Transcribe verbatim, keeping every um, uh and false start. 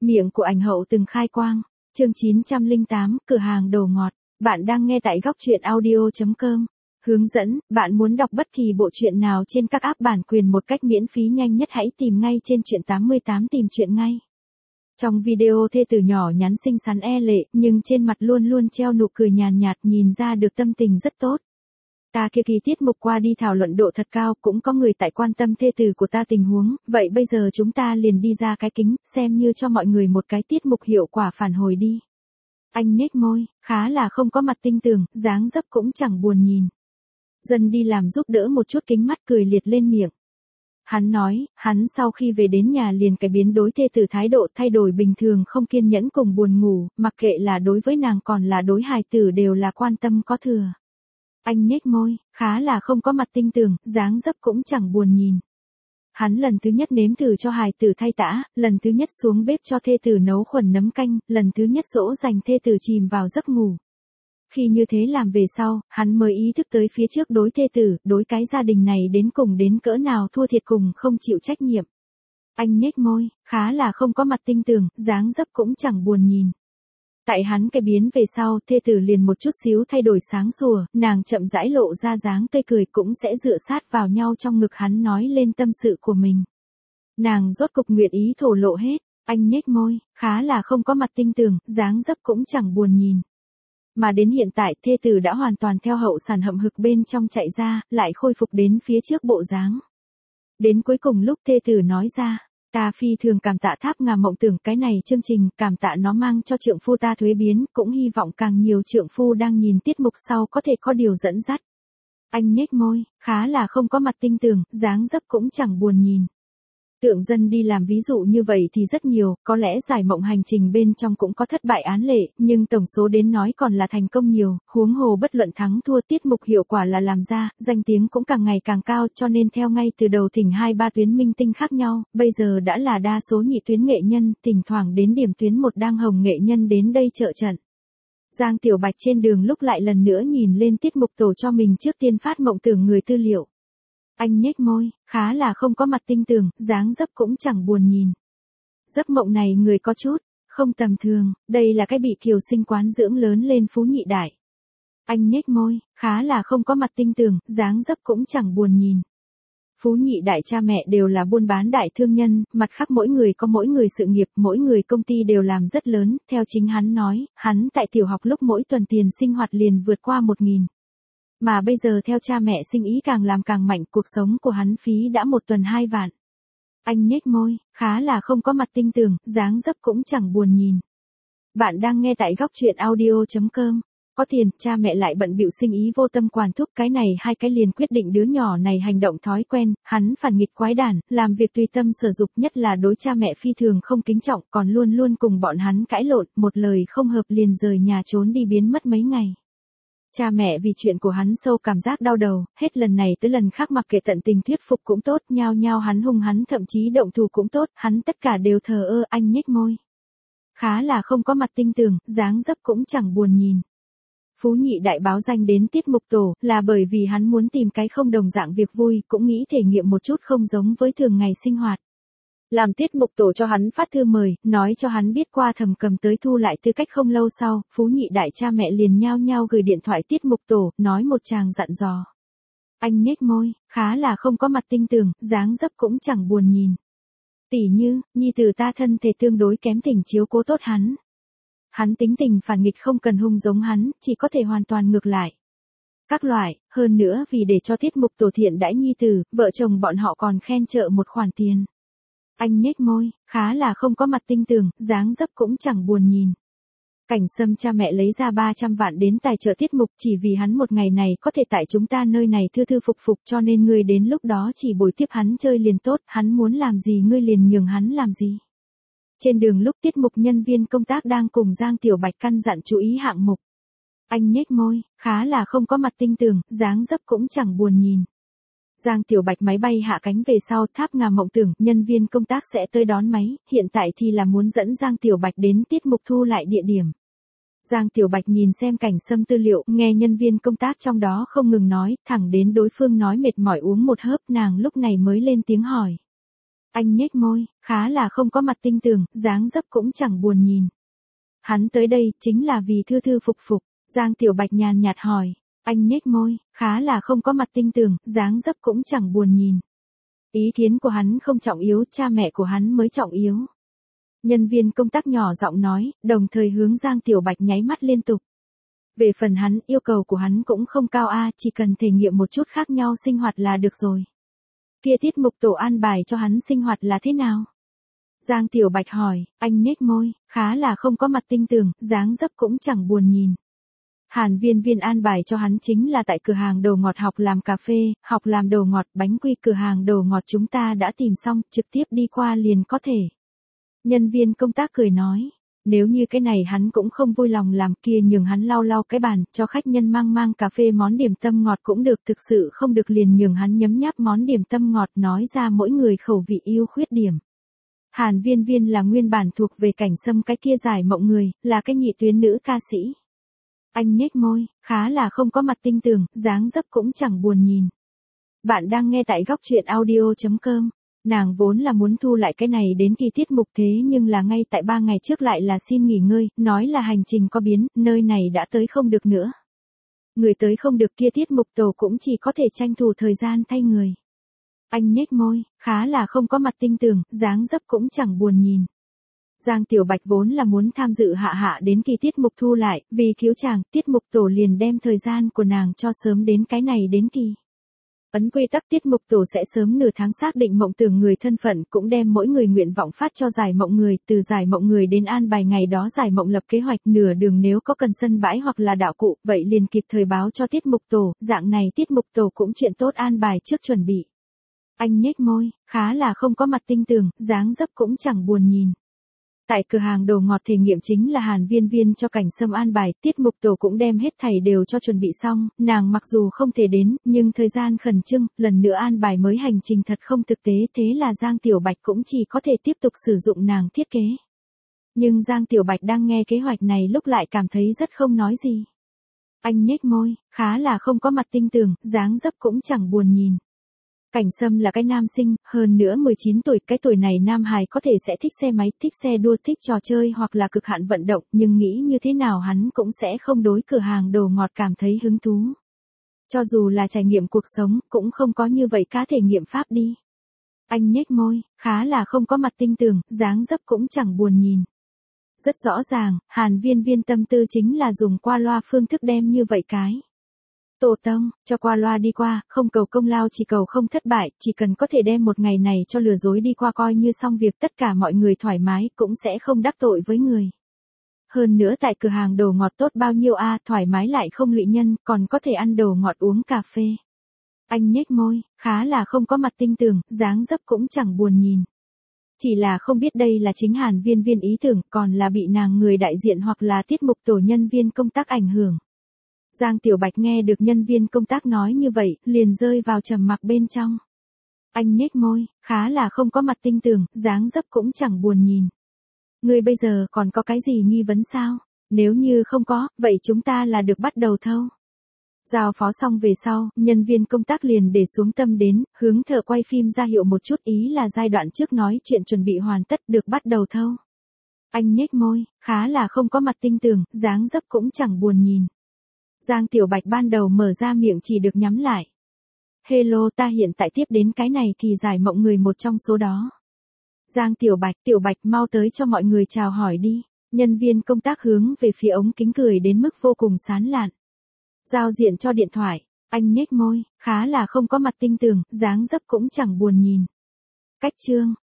Miệng của ảnh hậu từng khai quang. Chương chín trăm lẻ tám, cửa hàng đồ ngọt. Bạn đang nghe tại góc truyện audio chấm com. Hướng dẫn, bạn muốn đọc bất kỳ bộ truyện nào trên các app bản quyền một cách miễn phí nhanh nhất hãy tìm ngay trên truyện tám mươi tám tìm truyện ngay. Trong video thê tử nhỏ nhắn xinh xắn e lệ, nhưng trên mặt luôn luôn treo nụ cười nhàn nhạt, nhìn ra được tâm tình rất tốt. Ta kia kỳ tiết mục qua đi thảo luận độ thật cao, cũng có người tại quan tâm thê tử của ta tình huống, vậy bây giờ chúng ta liền đi ra cái kính, xem như cho mọi người một cái tiết mục hiệu quả phản hồi đi. Anh nhếch môi, khá là không có mặt tinh tường, dáng dấp cũng chẳng buồn nhìn. Dân đi làm giúp đỡ một chút kính mắt cười liệt lên miệng. Hắn nói, hắn sau khi về đến nhà liền cải biến đối thê tử thái độ thay đổi bình thường không kiên nhẫn cùng buồn ngủ, mặc kệ là đối với nàng còn là đối hài tử đều là quan tâm có thừa. Anh nhếch môi, khá là không có mặt tinh tường, dáng dấp cũng chẳng buồn nhìn. Hắn lần thứ nhất nếm thử cho hài tử thay tã, lần thứ nhất xuống bếp cho thê tử nấu khuẩn nấm canh, lần thứ nhất dỗ dành thê tử chìm vào giấc ngủ. Khi như thế làm về sau, hắn mới ý thức tới phía trước đối thê tử, đối cái gia đình này đến cùng đến cỡ nào thua thiệt cùng không chịu trách nhiệm. Anh nhếch môi, khá là không có mặt tinh tường, dáng dấp cũng chẳng buồn nhìn. Tại hắn cái biến về sau, thê tử liền một chút xíu thay đổi sáng sủa, nàng chậm rãi lộ ra dáng tươi cười cũng sẽ dựa sát vào nhau trong ngực hắn nói lên tâm sự của mình. Nàng rốt cục nguyện ý thổ lộ hết, anh nhếch môi, khá là không có mặt tinh tường, dáng dấp cũng chẳng buồn nhìn. Mà đến hiện tại thê tử đã hoàn toàn theo hậu sản hậm hực bên trong chạy ra, lại khôi phục đến phía trước bộ dáng. Đến cuối cùng lúc thê tử nói ra, ta phi thường cảm tạ Tháp Ngà Mộng Tưởng cái này chương trình, cảm tạ nó mang cho trượng phu ta thuế biến, cũng hy vọng càng nhiều trượng phu đang nhìn tiết mục sau có thể có điều dẫn dắt. Anh nhếch môi, khá là không có mặt tinh tường, dáng dấp cũng chẳng buồn nhìn. Tượng Dân đi làm ví dụ như vậy thì rất nhiều, có lẽ giải mộng hành trình bên trong cũng có thất bại án lệ, nhưng tổng số đến nói còn là thành công nhiều, huống hồ bất luận thắng thua tiết mục hiệu quả là làm ra, danh tiếng cũng càng ngày càng cao cho nên theo ngay từ đầu thỉnh hai ba tuyến minh tinh khác nhau, bây giờ đã là đa số nhị tuyến nghệ nhân, thỉnh thoảng đến điểm tuyến một đang hồng nghệ nhân đến đây trợ trận. Giang Tiểu Bạch trên đường lúc lại lần nữa nhìn lên tiết mục tổ cho mình trước tiên phát mộng tưởng người tư liệu. Anh nhếch môi, khá là không có mặt tinh tường, dáng dấp cũng chẳng buồn nhìn. Giấc mộng này người có chút, không tầm thường, đây là cái bị kiều sinh quán dưỡng lớn lên Phú Nhị Đại. Anh nhếch môi, khá là không có mặt tinh tường, dáng dấp cũng chẳng buồn nhìn. Phú Nhị Đại cha mẹ đều là buôn bán đại thương nhân, mặt khác mỗi người có mỗi người sự nghiệp, mỗi người công ty đều làm rất lớn, theo chính hắn nói, hắn tại tiểu học lúc mỗi tuần tiền sinh hoạt liền vượt qua một nghìn. Mà bây giờ theo cha mẹ sinh ý càng làm càng mạnh, cuộc sống của hắn phí đã một tuần hai vạn. Anh nhếch môi, khá là không có mặt tinh tường, dáng dấp cũng chẳng buồn nhìn. Bạn đang nghe tại góc truyện audio chấm com. Có tiền, cha mẹ lại bận bịu sinh ý vô tâm quản thúc cái này hai cái liền quyết định đứa nhỏ này hành động thói quen, hắn phản nghịch quái đản, làm việc tùy tâm sở dục nhất là đối cha mẹ phi thường không kính trọng còn luôn luôn cùng bọn hắn cãi lộn, một lời không hợp liền rời nhà trốn đi biến mất mấy ngày. Cha mẹ vì chuyện của hắn sâu cảm giác đau đầu, hết lần này tới lần khác mặc kệ tận tình thuyết phục cũng tốt, nhao nhao hắn hung hắn thậm chí động thủ cũng tốt, hắn tất cả đều thờ ơ. Anh nhếch môi, khá là không có mặt tinh tường, dáng dấp cũng chẳng buồn nhìn. Phú Nhị Đại báo danh đến tiết mục tổ, là bởi vì hắn muốn tìm cái không đồng dạng việc vui, cũng nghĩ thể nghiệm một chút không giống với thường ngày sinh hoạt. Làm tiết mục tổ cho hắn phát thư mời, nói cho hắn biết qua Thẩm Cầm tới thu lại tư cách không lâu sau, Phú Nhị Đại cha mẹ liền nhao nhao gửi điện thoại tiết mục tổ, nói một tràng dặn dò. Anh nhếch môi, khá là không có mặt tinh tường, dáng dấp cũng chẳng buồn nhìn. Tỉ như, nhi tử ta thân thể tương đối kém thỉnh chiếu cố tốt hắn. Hắn tính tình phản nghịch không cần hung giống hắn, chỉ có thể hoàn toàn ngược lại. Các loại, hơn nữa vì để cho tiết mục tổ thiện đãi nhi tử, vợ chồng bọn họ còn khen trợ một khoản tiền. Anh nhếch môi, khá là không có mặt tinh tường, dáng dấp cũng chẳng buồn nhìn. Cảnh Sâm cha mẹ lấy ra ba trăm vạn đến tài trợ tiết mục chỉ vì hắn một ngày này có thể tại chúng ta nơi này thư thư phục phục cho nên ngươi đến lúc đó chỉ bồi tiếp hắn chơi liền tốt, hắn muốn làm gì ngươi liền nhường hắn làm gì. Trên đường lúc tiết mục nhân viên công tác đang cùng Giang Tiểu Bạch căn dặn chú ý hạng mục. Anh nhếch môi, khá là không có mặt tinh tường, dáng dấp cũng chẳng buồn nhìn. Giang Tiểu Bạch máy bay hạ cánh về sau Tháp Ngà Mộng Tưởng, nhân viên công tác sẽ tới đón máy, hiện tại thì là muốn dẫn Giang Tiểu Bạch đến tiết mục thu lại địa điểm. Giang Tiểu Bạch nhìn xem Cảnh Sâm tư liệu, nghe nhân viên công tác trong đó không ngừng nói, thẳng đến đối phương nói mệt mỏi uống một hớp nàng lúc này mới lên tiếng hỏi. Anh nhếch môi, khá là không có mặt tinh tường, dáng dấp cũng chẳng buồn nhìn. Hắn tới đây chính là vì thư thư phục phục. Giang Tiểu Bạch nhàn nhạt hỏi. Anh nhếch môi, khá là không có mặt tinh tường, dáng dấp cũng chẳng buồn nhìn. Ý kiến của hắn không trọng yếu, cha mẹ của hắn mới trọng yếu. Nhân viên công tác nhỏ giọng nói, đồng thời hướng Giang Tiểu Bạch nháy mắt liên tục. Về phần hắn, yêu cầu của hắn cũng không cao a, chỉ cần thể nghiệm một chút khác nhau sinh hoạt là được rồi. Kia tiết mục tổ an bài cho hắn sinh hoạt là thế nào? Giang Tiểu Bạch hỏi, anh nhếch môi, khá là không có mặt tinh tường, dáng dấp cũng chẳng buồn nhìn. Hàn Viên Viên an bài cho hắn chính là tại cửa hàng đồ ngọt học làm cà phê, học làm đồ ngọt, bánh quy, cửa hàng đồ ngọt chúng ta đã tìm xong, trực tiếp đi qua liền có thể. Nhân viên công tác cười nói, nếu như cái này hắn cũng không vui lòng làm, kia nhường hắn lau lau cái bàn, cho khách nhân mang mang cà phê món điểm tâm ngọt cũng được, thực sự không được liền nhường hắn nhấm nháp món điểm tâm ngọt, nói ra mỗi người khẩu vị ưu khuyết điểm. Hàn Viên Viên là nguyên bản thuộc về Cảnh Sâm cái kia giải mộng người, là cái nhị tuyến nữ ca sĩ. Anh nhếch môi, khá là không có mặt tinh tường, dáng dấp cũng chẳng buồn nhìn. Bạn đang nghe tại góc truyện audio chấm com. Nàng vốn là muốn thu lại cái này đến kỳ tiết mục, thế nhưng là ngay tại ba ngày trước lại là xin nghỉ ngơi, nói là hành trình có biến, nơi này đã tới không được nữa. Người tới không được, kia tiết mục tổ cũng chỉ có thể tranh thủ thời gian thay người. Anh nhếch môi, khá là không có mặt tinh tường, dáng dấp cũng chẳng buồn nhìn. Giang Tiểu Bạch vốn là muốn tham dự hạ hạ đến kỳ tiết mục thu lại, vì thiếu chàng, tiết mục tổ liền đem thời gian của nàng cho sớm đến cái này đến kỳ. Ấn quy tắc tiết mục tổ sẽ sớm nửa tháng xác định mộng tưởng người thân phận, cũng đem mỗi người nguyện vọng phát cho giải mộng người, từ giải mộng người đến an bài ngày đó giải mộng lập kế hoạch, nửa đường nếu có cần sân bãi hoặc là đạo cụ, vậy liền kịp thời báo cho tiết mục tổ, dạng này tiết mục tổ cũng chuyện tốt an bài trước chuẩn bị. Anh nhếch môi, khá là không có mặt tinh tường, dáng dấp cũng chẳng buồn nhìn. Tại cửa hàng đồ ngọt thể nghiệm chính là Hàn Viên Viên cho Cảnh Sâm an bài, tiết mục tổ cũng đem hết thảy đều cho chuẩn bị xong, nàng mặc dù không thể đến, nhưng thời gian khẩn trương, lần nữa an bài mới hành trình thật không thực tế, thế là Giang Tiểu Bạch cũng chỉ có thể tiếp tục sử dụng nàng thiết kế. Nhưng Giang Tiểu Bạch đang nghe kế hoạch này lúc lại cảm thấy rất không nói gì. Anh nhếch môi, khá là không có mặt tinh tường, dáng dấp cũng chẳng buồn nhìn. Cảnh Sâm là cái nam sinh, hơn nữa mười chín tuổi, cái tuổi này nam hài có thể sẽ thích xe máy, thích xe đua, thích trò chơi hoặc là cực hạn vận động, nhưng nghĩ như thế nào hắn cũng sẽ không đối cửa hàng đồ ngọt cảm thấy hứng thú. Cho dù là trải nghiệm cuộc sống, cũng không có như vậy cá thể nghiệm pháp đi. Anh nhếch môi, khá là không có mặt tinh tường, dáng dấp cũng chẳng buồn nhìn. Rất rõ ràng, Hàn Viên Viên tâm tư chính là dùng qua loa phương thức đem như vậy cái. Tổ tông, cho qua loa đi qua, không cầu công lao chỉ cầu không thất bại, chỉ cần có thể đem một ngày này cho lừa dối đi qua coi như xong việc, tất cả mọi người thoải mái, cũng sẽ không đắc tội với người. Hơn nữa tại cửa hàng đồ ngọt tốt bao nhiêu a, thoải mái lại không lụy nhân, còn có thể ăn đồ ngọt uống cà phê. Anh nhếch môi, khá là không có mặt tinh tường, dáng dấp cũng chẳng buồn nhìn. Chỉ là không biết đây là chính Hàn Viên Viên ý tưởng, còn là bị nàng người đại diện hoặc là tiết mục tổ nhân viên công tác ảnh hưởng. Giang Tiểu Bạch nghe được nhân viên công tác nói như vậy, liền rơi vào trầm mặc bên trong. Anh nhếch môi, khá là không có mặt tinh tường, dáng dấp cũng chẳng buồn nhìn. Người bây giờ còn có cái gì nghi vấn sao? Nếu như không có, vậy chúng ta là được bắt đầu thâu. Giao phó xong về sau, nhân viên công tác liền để xuống tâm đến, hướng thợ quay phim ra hiệu một chút, ý là giai đoạn trước nói chuyện chuẩn bị hoàn tất, được bắt đầu thâu. Anh nhếch môi, khá là không có mặt tinh tường, dáng dấp cũng chẳng buồn nhìn. Giang Tiểu Bạch ban đầu mở ra miệng chỉ được nhắm lại. Hello, ta hiện tại tiếp đến cái này kỳ giải mộng người một trong số đó. Giang Tiểu Bạch, Tiểu Bạch mau tới cho mọi người chào hỏi đi. Nhân viên công tác hướng về phía ống kính cười đến mức vô cùng sán lạn. Giao diện cho điện thoại, anh nhếch môi, khá là không có mặt tinh tường, dáng dấp cũng chẳng buồn nhìn. Cách chương,